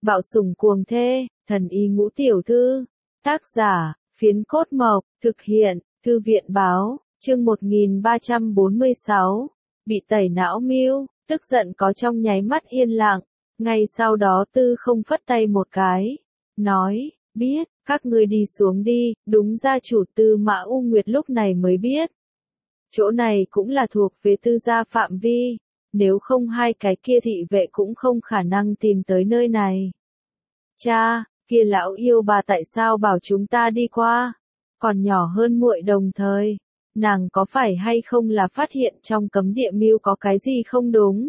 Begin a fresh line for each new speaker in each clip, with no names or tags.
Bạo sủng cuồng thê, thần y ngũ tiểu thư. Tác giả, Phiến Cốt Mộc, thực hiện, Thư viện báo, chương 1346. Bị tẩy não Miêu, tức giận có trong nháy mắt yên lặng. Ngay sau đó Tư Không phất tay một cái, nói, biết, các ngươi đi xuống đi. Đúng gia chủ Tư Mã U Nguyệt lúc này mới biết. Chỗ này cũng là thuộc về Tư gia phạm vi, nếu không hai cái kia thị vệ cũng không khả năng tìm tới nơi này. Cha, kia lão yêu bà tại sao bảo chúng ta đi qua? Còn nhỏ hơn muội đồng thời, nàng có phải hay không là phát hiện trong cấm địa Miêu có cái gì không đúng?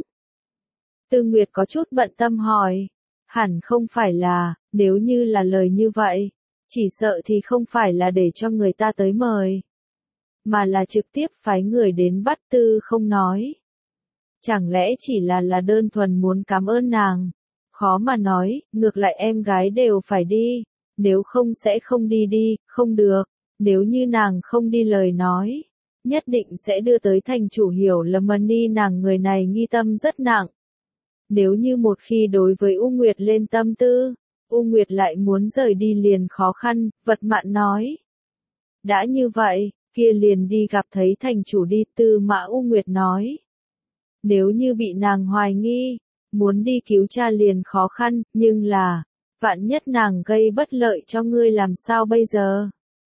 Tư Nguyệt có chút bận tâm hỏi. Hẳn không phải là, nếu như là lời như vậy, chỉ sợ thì không phải là để cho người ta tới mời, mà là trực tiếp phái người đến bắt Tư Không nói. Chẳng lẽ chỉ là đơn thuần muốn cảm ơn nàng? Khó mà nói, ngược lại em gái đều phải đi, nếu không sẽ không đi, không được, nếu như nàng không đi lời nói, nhất định sẽ đưa tới thành chủ hiểu lầm Mani nàng người này nghi tâm rất nặng. Nếu như một khi đối với U Nguyệt lên tâm tư, U Nguyệt lại muốn rời đi liền khó khăn, Vật Mạn nói. Đã như vậy, kia liền đi gặp thấy thành chủ đi, Tư Mã U Nguyệt nói. Nếu như bị nàng hoài nghi, muốn đi cứu cha liền khó khăn, nhưng là, vạn nhất nàng gây bất lợi cho ngươi làm sao bây giờ?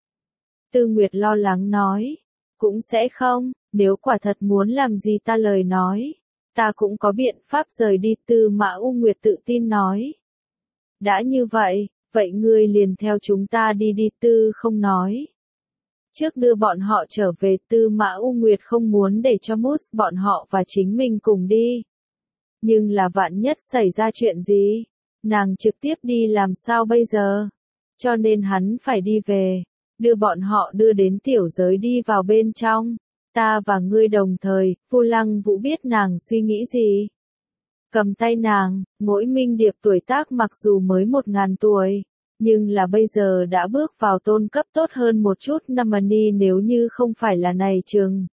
Tư Nguyệt lo lắng nói, cũng sẽ không, nếu quả thật muốn làm gì ta lời nói, ta cũng có biện pháp rời đi, Tư Mã U Nguyệt tự tin nói. Đã như vậy, vậy ngươi liền theo chúng ta đi, Tư Không nói. Trước đưa bọn họ trở về, Tư Mã U Nguyệt không muốn để cho Mút bọn họ và chính mình cùng đi. Nhưng là vạn nhất xảy ra chuyện gì, nàng trực tiếp đi làm sao bây giờ? Cho nên hắn phải đi về, đưa bọn họ đưa đến tiểu giới đi vào bên trong. Ta và ngươi đồng thời, Vu Lăng Vũ biết nàng suy nghĩ gì. Cầm tay nàng, Mỗi Minh Điệp tuổi tác mặc dù mới 1000 tuổi, nhưng là bây giờ đã bước vào tôn cấp tốt hơn một chút. Namani nếu như không phải là này chừng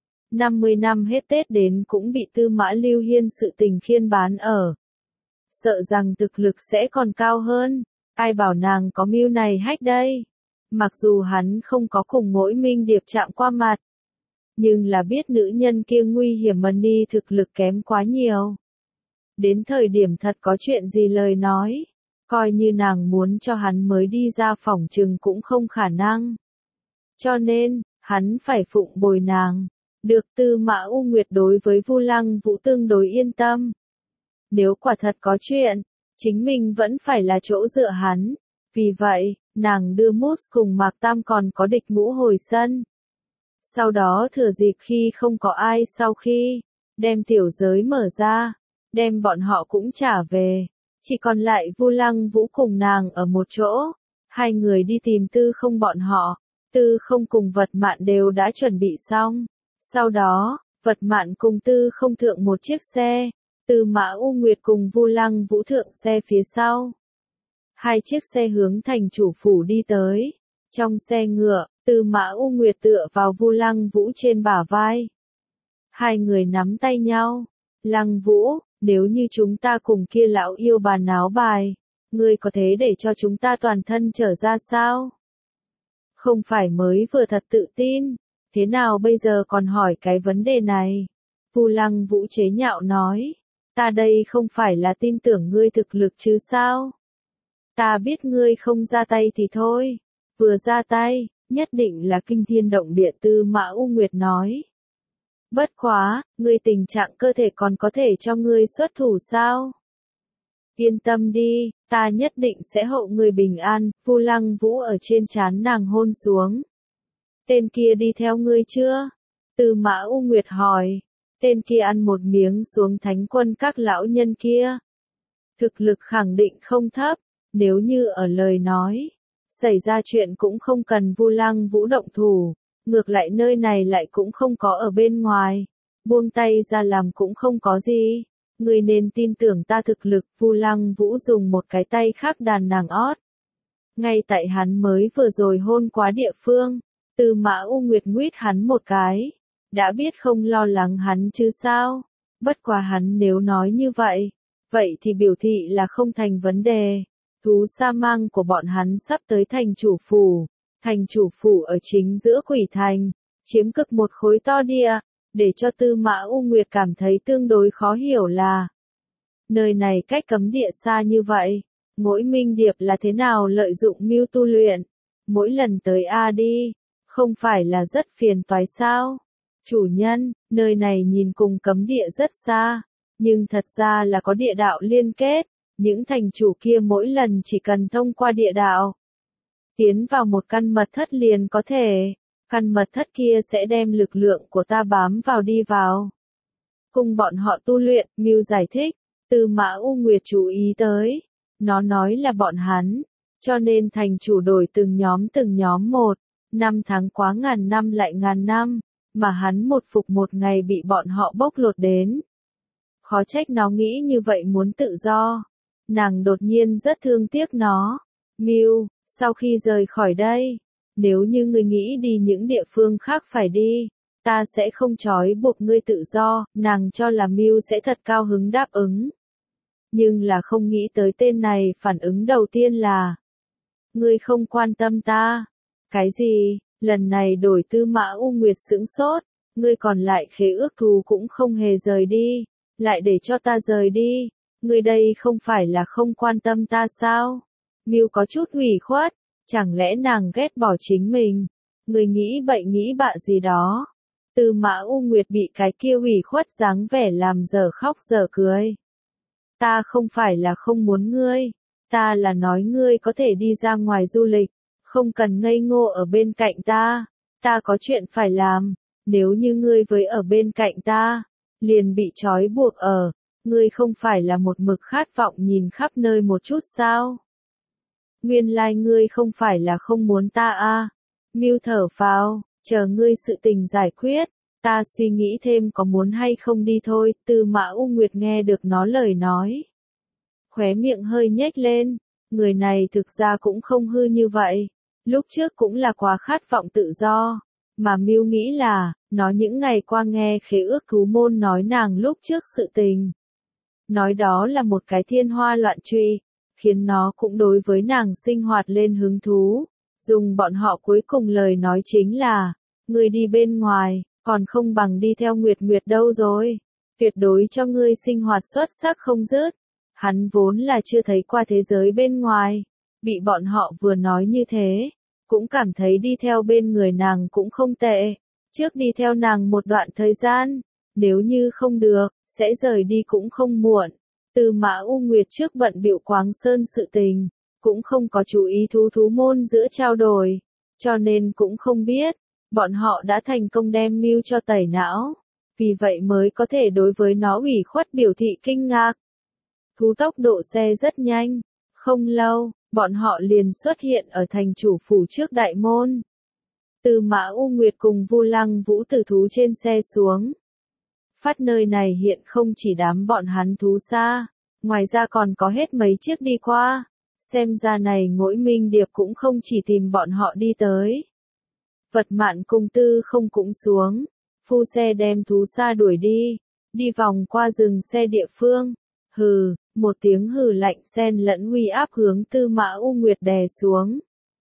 50 năm hết Tết đến cũng bị Tư Mã Lưu Hiên sự tình khiên bán ở. Sợ rằng thực lực sẽ còn cao hơn, ai bảo nàng có mưu này hách đây. Mặc dù hắn không có cùng Mỗi Minh Điệp chạm qua mặt, nhưng là biết nữ nhân kia nguy hiểm, Mani thực lực kém quá nhiều. Đến thời điểm thật có chuyện gì lời nói, coi như nàng muốn cho hắn mới đi ra phỏng chừng cũng không khả năng. Cho nên, hắn phải phụng bồi nàng. Được, Tư Mã U Nguyệt đối với Vu Lăng Vũ tương đối yên tâm. Nếu quả thật có chuyện, chính mình vẫn phải là chỗ dựa hắn. Vì vậy, nàng đưa Mút cùng Mạc Tam còn có Địch Ngũ hồi sân. Sau đó thừa dịp khi không có ai, sau khi đem tiểu giới mở ra, đem bọn họ cũng trả về. Chỉ còn lại Vu Lăng Vũ cùng nàng ở một chỗ. Hai người đi tìm Tư Không bọn họ. Tư Không cùng Vật Mạn đều đã chuẩn bị xong. Sau đó, Vật Mạn cùng Tư Không thượng một chiếc xe. Tư Mã U Nguyệt cùng Vu Lăng Vũ thượng xe phía sau. Hai chiếc xe hướng thành chủ phủ đi tới. Trong xe ngựa, Tư Mã U Nguyệt tựa vào Vu Lăng Vũ trên bả vai. Hai người nắm tay nhau. Lăng Vũ, nếu như chúng ta cùng kia lão yêu bà náo bài, ngươi có thế để cho chúng ta toàn thân trở ra sao? Không phải mới vừa thật tự tin, thế nào bây giờ còn hỏi cái vấn đề này? Vu Lăng Vũ chế nhạo nói, ta đây không phải là tin tưởng ngươi thực lực chứ sao? Ta biết ngươi không ra tay thì thôi, vừa ra tay, nhất định là kinh thiên động địa, Tư Mã U Nguyệt nói. Bất quá, ngươi tình trạng cơ thể còn có thể cho ngươi xuất thủ sao? Yên tâm đi, ta nhất định sẽ hộ ngươi bình an. Vu Lăng Vũ ở trên trán nàng hôn xuống. Tên kia đi theo ngươi chưa? Tư Mã U Nguyệt hỏi. Tên kia ăn một miếng xuống thánh quân các lão nhân kia. Thực lực khẳng định không thấp, nếu như ở lời nói, xảy ra chuyện cũng không cần Vu Lăng Vũ động thủ. Ngược lại nơi này lại cũng không có ở bên ngoài, buông tay ra làm cũng không có gì. Ngươi nên tin tưởng ta thực lực. Vu Lăng Vũ dùng một cái tay khác đàn nàng ót. Ngay tại hắn mới vừa rồi hôn quá địa phương, Tư Mã U Nguyệt nguyết hắn một cái. Đã biết không lo lắng hắn chứ sao? Bất quá hắn nếu nói như vậy, vậy thì biểu thị là không thành vấn đề. Thú sa mang của bọn hắn sắp tới thành chủ phủ. Thành chủ phủ ở chính giữa quỷ thành, chiếm cực một khối to địa, để cho Tư Mã U Nguyệt cảm thấy tương đối khó hiểu là nơi này cách cấm địa xa như vậy, Mỗi Minh Điệp là thế nào lợi dụng mưu tu luyện, mỗi lần tới A đi, không phải là rất phiền toái sao? Chủ nhân, nơi này nhìn cùng cấm địa rất xa, nhưng thật ra là có địa đạo liên kết, những thành chủ kia mỗi lần chỉ cần thông qua địa đạo, tiến vào một căn mật thất liền có thể, căn mật thất kia sẽ đem lực lượng của ta bám vào đi vào. Cùng bọn họ tu luyện, Mưu giải thích, Tư Mã U Nguyệt chú ý tới, nó nói là bọn hắn, cho nên thành chủ đổi từng nhóm một, 5 tháng quá ngàn năm lại ngàn năm, mà hắn một phục một ngày bị bọn họ bóc lột đến. Khó trách nó nghĩ như vậy muốn tự do. Nàng đột nhiên rất thương tiếc nó. Mưu, sau khi rời khỏi đây, nếu như ngươi nghĩ đi những địa phương khác phải đi, ta sẽ không trói buộc ngươi tự do, nàng cho là Mưu sẽ thật cao hứng đáp ứng. Nhưng là không nghĩ tới tên này phản ứng đầu tiên là ngươi không quan tâm ta. Cái gì? Lần này đổi Tư Mã U Nguyệt sững sốt, ngươi còn lại khế ước thù cũng không hề rời đi, lại để cho ta rời đi, ngươi đây không phải là không quan tâm ta sao? Mưu có chút ủy khuất, chẳng lẽ nàng ghét bỏ chính mình? Ngươi nghĩ bậy nghĩ bạ gì đó? Tư Mã U Nguyệt bị cái kia ủy khuất dáng vẻ làm dở khóc dở cười. Ta không phải là không muốn ngươi, ta là nói ngươi có thể đi ra ngoài du lịch, không cần ngây ngô ở bên cạnh ta có chuyện phải làm, nếu như ngươi với ở bên cạnh ta, liền bị trói buộc ở, ngươi không phải là một mực khát vọng nhìn khắp nơi một chút sao? Nguyên lai ngươi không phải là không muốn ta à? Mưu thở phào, chờ ngươi sự tình giải quyết, ta suy nghĩ thêm có muốn hay không đi thôi. Tư Mã U Nguyệt nghe được nó lời nói, khóe miệng hơi nhếch lên, người này thực ra cũng không hư như vậy, lúc trước cũng là quá khát vọng tự do, mà Mưu nghĩ là, nó những ngày qua nghe khế ước thú môn nói nàng lúc trước sự tình. Nói đó là một cái thiên hoa loạn truy, khiến nó cũng đối với nàng sinh hoạt lên hứng thú, dùng bọn họ cuối cùng lời nói chính là, ngươi đi bên ngoài, còn không bằng đi theo Nguyệt Nguyệt đâu rồi, tuyệt đối cho ngươi sinh hoạt xuất sắc không dứt. Hắn vốn là chưa thấy qua thế giới bên ngoài, bị bọn họ vừa nói như thế, cũng cảm thấy đi theo bên người nàng cũng không tệ, trước đi theo nàng một đoạn thời gian, nếu như không được, sẽ rời đi cũng không muộn. Tư Mã U Nguyệt trước bận bịu Quáng Sơn sự tình, cũng không có chú ý thú môn giữa trao đổi, cho nên cũng không biết, bọn họ đã thành công đem Mưu cho tẩy não, vì vậy mới có thể đối với nó ủy khuất biểu thị kinh ngạc. Thú tốc độ xe rất nhanh, không lâu, bọn họ liền xuất hiện ở thành chủ phủ trước đại môn. Tư Mã U Nguyệt cùng Vu Lăng Vũ từ thú trên xe xuống. Phát nơi này hiện không chỉ đám bọn hắn thú xa, ngoài ra còn có hết mấy chiếc đi qua, xem ra này Ngỗi Minh Điệp cũng không chỉ tìm bọn họ đi tới. Vật Mạn cùng Tư Không cũng xuống, phu xe đem thú xa đuổi đi vòng qua rừng xe địa phương. Hừ, một tiếng hừ lạnh xen lẫn uy áp hướng Tư Mã U Nguyệt đè xuống.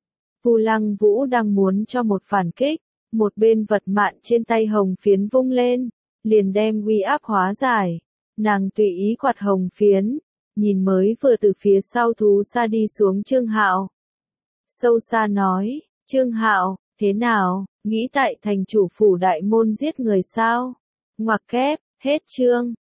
Vu Lăng Vũ đang muốn cho một phản kích, một bên Vật Mạn trên tay hồng phiến vung lên, liền đem uy áp hóa giải. Nàng tùy ý quạt hồng phiến, nhìn mới vừa từ phía sau thú xa đi xuống Trương Hạo. Sâu xa nói, Trương Hạo, thế nào, nghĩ tại thành chủ phủ đại môn giết người sao? Ngoặc kép, hết chương.